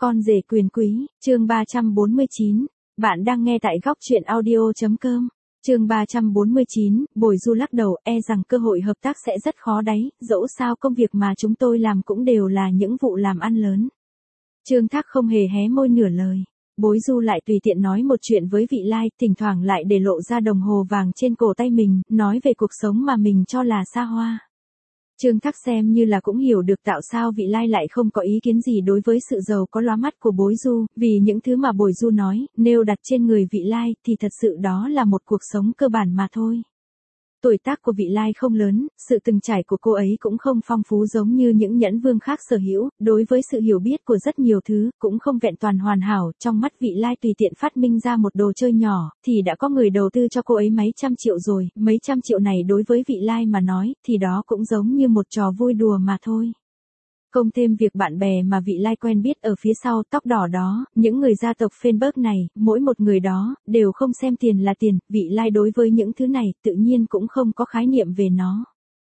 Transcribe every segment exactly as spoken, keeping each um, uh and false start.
Con rể quyền quý, chương ba trăm bốn mươi chín. Bạn đang nghe tại góc truyện audio chấm com. Chương ba trăm bốn mươi chín, Bồi Du lắc đầu, e rằng cơ hội hợp tác sẽ rất khó đấy, dẫu sao công việc mà chúng tôi làm cũng đều là những vụ làm ăn lớn. Trương Thác không hề hé môi nửa lời. Bối Du lại tùy tiện nói một chuyện với Vị Lai, thỉnh thoảng lại để lộ ra đồng hồ vàng trên cổ tay mình, nói về cuộc sống mà mình cho là xa hoa. Trương Thác xem như là cũng hiểu được tại sao Vị Lai lại không có ý kiến gì đối với sự giàu có lóa mắt của Bối Du, vì những thứ mà Bối Du nói, nếu đặt trên người Vị Lai thì thật sự đó là một cuộc sống cơ bản mà thôi. Tuổi tác của Vị Lai không lớn, sự từng trải của cô ấy cũng không phong phú giống như những nhẫn vương khác sở hữu, đối với sự hiểu biết của rất nhiều thứ, cũng không vẹn toàn hoàn hảo, trong mắt Vị Lai tùy tiện phát minh ra một đồ chơi nhỏ, thì đã có người đầu tư cho cô ấy mấy trăm triệu rồi, mấy trăm triệu này đối với Vị Lai mà nói, thì đó cũng giống như một trò vui đùa mà thôi. Không thêm việc bạn bè mà Vị Lai quen biết ở phía sau tóc đỏ đó, những người gia tộc Fenberg này, mỗi một người đó, đều không xem tiền là tiền, Vị Lai đối với những thứ này, tự nhiên cũng không có khái niệm về nó.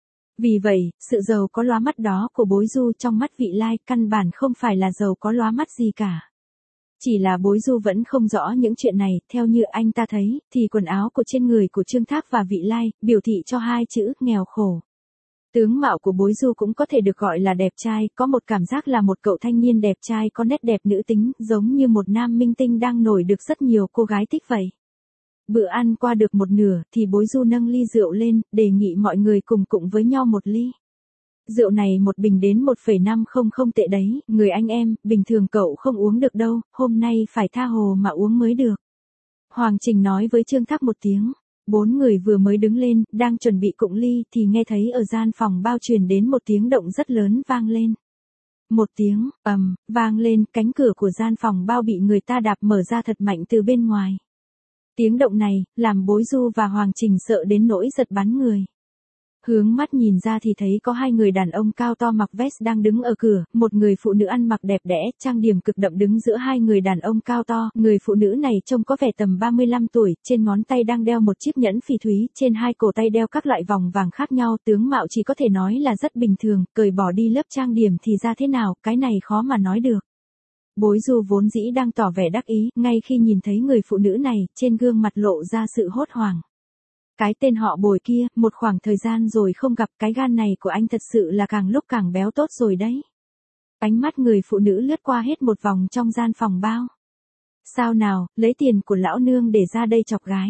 Vì vậy, sự giàu có lóa mắt đó của Bối Du trong mắt Vị Lai, căn bản không phải là giàu có lóa mắt gì cả. Chỉ là Bối Du vẫn không rõ những chuyện này, theo như anh ta thấy, thì quần áo của trên người của Trương Thác và Vị Lai, biểu thị cho hai chữ, nghèo khổ. Tướng mạo của Bối Du cũng có thể được gọi là đẹp trai, có một cảm giác là một cậu thanh niên đẹp trai có nét đẹp nữ tính, giống như một nam minh tinh đang nổi được rất nhiều cô gái thích vậy. Bữa ăn qua được một nửa, thì Bối Du nâng ly rượu lên, đề nghị mọi người cùng cụng với nhau một ly. Rượu này một bình đến một phẩy năm không không tệ đấy, người anh em, bình thường cậu không uống được đâu, hôm nay phải tha hồ mà uống mới được. Hoàng Trình nói với Trương Thác một tiếng. Bốn người vừa mới đứng lên, đang chuẩn bị cụng ly, thì nghe thấy ở gian phòng bao truyền đến một tiếng động rất lớn vang lên. Một tiếng, ầm, vang lên, cánh cửa của gian phòng bao bị người ta đạp mở ra thật mạnh từ bên ngoài. Tiếng động này, làm Bối Du và Hoàng Trình sợ đến nỗi giật bắn người. Hướng mắt nhìn ra thì thấy có hai người đàn ông cao to mặc vest đang đứng ở cửa, một người phụ nữ ăn mặc đẹp đẽ, trang điểm cực đậm đứng giữa hai người đàn ông cao to, người phụ nữ này trông có vẻ tầm ba mươi lăm tuổi, trên ngón tay đang đeo một chiếc nhẫn phỉ thúy, trên hai cổ tay đeo các loại vòng vàng khác nhau, tướng mạo chỉ có thể nói là rất bình thường, cởi bỏ đi lớp trang điểm thì ra thế nào, cái này khó mà nói được. Bối Du vốn dĩ đang tỏ vẻ đắc ý, ngay khi nhìn thấy người phụ nữ này, trên gương mặt lộ ra sự hốt hoảng. Cái tên họ Bồi kia, một khoảng thời gian rồi không gặp, cái gan này của anh thật sự là càng lúc càng béo tốt rồi đấy. Ánh mắt người phụ nữ lướt qua hết một vòng trong gian phòng bao. Sao nào, lấy tiền của lão nương để ra đây chọc gái.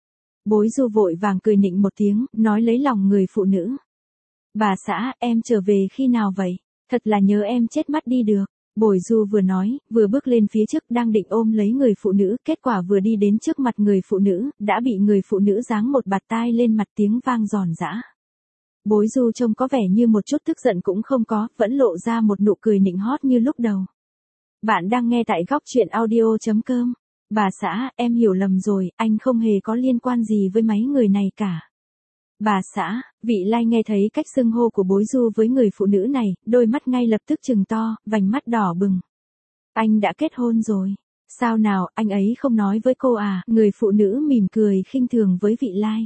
Bối Du vội vàng cười nịnh một tiếng, nói lấy lòng người phụ nữ. Bà xã, em trở về khi nào vậy? Thật là nhớ em chết mắt đi được. Bồi Du vừa nói, vừa bước lên phía trước đang định ôm lấy người phụ nữ, kết quả vừa đi đến trước mặt người phụ nữ, đã bị người phụ nữ giáng một bạt tai lên mặt, tiếng vang giòn giã. Bối Du trông có vẻ như một chút tức giận cũng không có, vẫn lộ ra một nụ cười nịnh hót như lúc đầu. Bạn đang nghe tại góc truyện audio chấm com. Bà xã, em hiểu lầm rồi, anh không hề có liên quan gì với mấy người này cả. Bà xã, Vị Lai nghe thấy cách xưng hô của Bối Du với người phụ nữ này, đôi mắt ngay lập tức trừng to, vành mắt đỏ bừng. Anh đã kết hôn rồi. Sao nào, anh ấy không nói với cô à? Người phụ nữ mỉm cười khinh thường với Vị Lai.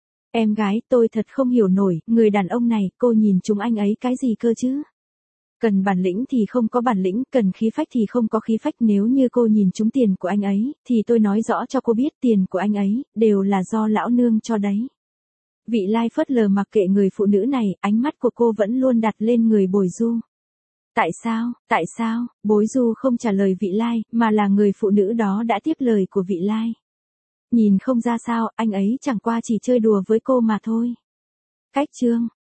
Em gái, tôi thật không hiểu nổi, người đàn ông này, cô nhìn chúng anh ấy cái gì cơ chứ? Cần bản lĩnh thì không có bản lĩnh, cần khí phách thì không có khí phách, nếu như cô nhìn trúng tiền của anh ấy, thì tôi nói rõ cho cô biết tiền của anh ấy, đều là do lão nương cho đấy. Vị Lai phớt lờ mặc kệ người phụ nữ này, ánh mắt của cô vẫn luôn đặt lên người Bồi Du. Tại sao, tại sao, Bối Du không trả lời Vị Lai, mà là người phụ nữ đó đã tiếp lời của Vị Lai. Nhìn không ra sao, anh ấy chẳng qua chỉ chơi đùa với cô mà thôi. Cách chương.